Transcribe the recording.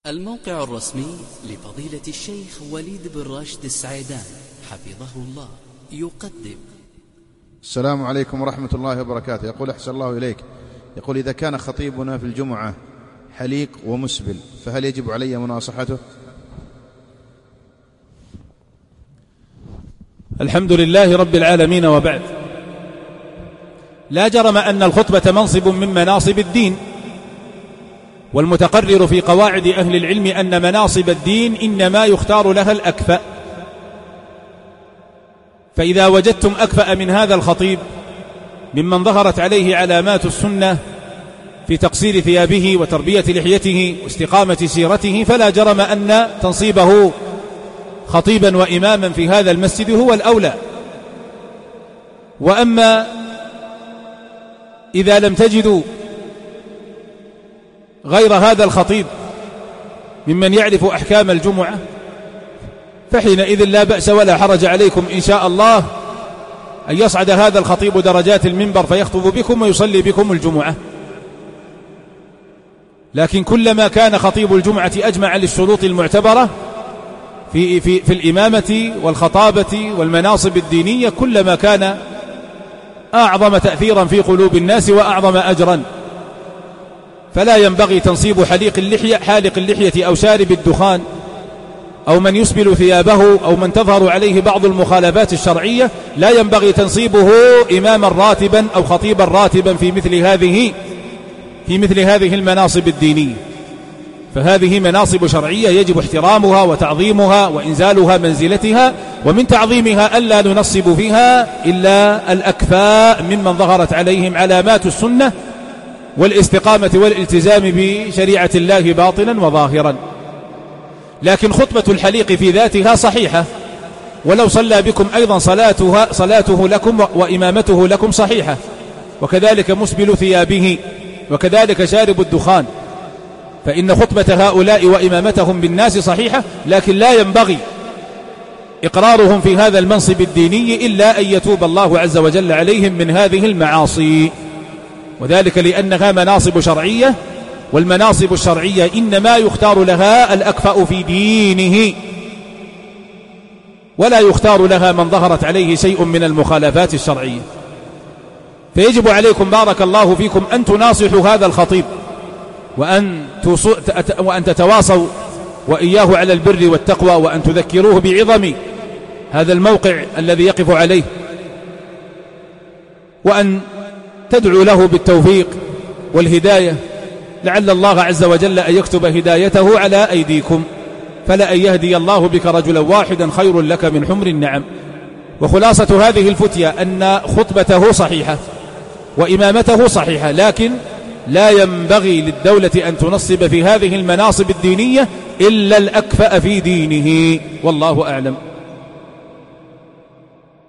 الموقع الرسمي لفضيلة الشيخ وليد بن راشد السعيدان حفظه الله يقدم. السلام عليكم ورحمة الله وبركاته. يقول أحسن الله إليك، يقول إذا كان خطيبنا في الجمعة حليق ومسبل فهل يجب علي مناصحته؟ الحمد لله رب العالمين، وبعد. لا جرم أن الخطبة منصب من مناصب الدين، والمتقرر في قواعد أهل العلم أن مناصب الدين إنما يختار لها الأكفأ، فإذا وجدتم أكفأ من هذا الخطيب ممن ظهرت عليه علامات السنة في تقصير ثيابه وتربية لحيته واستقامة سيرته، فلا جرم أن تنصيبه خطيبا وإماما في هذا المسجد هو الأولى. وأما إذا لم تجدوا غير هذا الخطيب ممن يعرف أحكام الجمعة فحينئذ لا بأس ولا حرج عليكم إن شاء الله أن يصعد هذا الخطيب درجات المنبر فيخطب بكم ويصلي بكم الجمعة. لكن كلما كان خطيب الجمعة أجمع للشروط المعتبرة في الإمامة والخطابة والمناصب الدينية كلما كان أعظم تأثيرا في قلوب الناس وأعظم أجرا. فلا ينبغي تنصيب حالق اللحية أو شارب الدخان أو من يسبل ثيابه أو من تظهر عليه بعض المخالفات الشرعية، لا ينبغي تنصيبه إماما راتبا أو خطيبا راتبا في مثل هذه المناصب الدينية. فهذه مناصب شرعية يجب احترامها وتعظيمها وإنزالها منزلتها، ومن تعظيمها ألا ننصب فيها إلا الأكفاء ممن ظهرت عليهم علامات السنة والاستقامة والالتزام بشريعة الله باطنا وظاهرا. لكن خطبة الحليق في ذاتها صحيحة، ولو صلى بكم أيضا صلاته لكم وإمامته لكم صحيحة، وكذلك مسبل ثيابه، وكذلك شارب الدخان، فإن خطبة هؤلاء وإمامتهم بالناس صحيحة، لكن لا ينبغي إقرارهم في هذا المنصب الديني إلا أن يتوب الله عز وجل عليهم من هذه المعاصي، وذلك لأنها مناصب شرعية، والمناصب الشرعية إنما يختار لها الأكفأ في دينه، ولا يختار لها من ظهرت عليه شيء من المخالفات الشرعية. فيجب عليكم بارك الله فيكم أن تناصحوا هذا الخطيب، وأن تتواصوا وإياه على البر والتقوى، وأن تذكروه بعظم هذا الموقع الذي يقف عليه، وأن تدعو له بالتوفيق والهداية، لعل الله عز وجل أن يكتب هدايته على أيديكم، فلا أن يهدي الله بك رجلا واحدا خير لك من حمر النعم. وخلاصة هذه الفتية أن خطبته صحيحة وإمامته صحيحة، لكن لا ينبغي للدولة أن تنصب في هذه المناصب الدينية إلا الأكفأ في دينه، والله أعلم.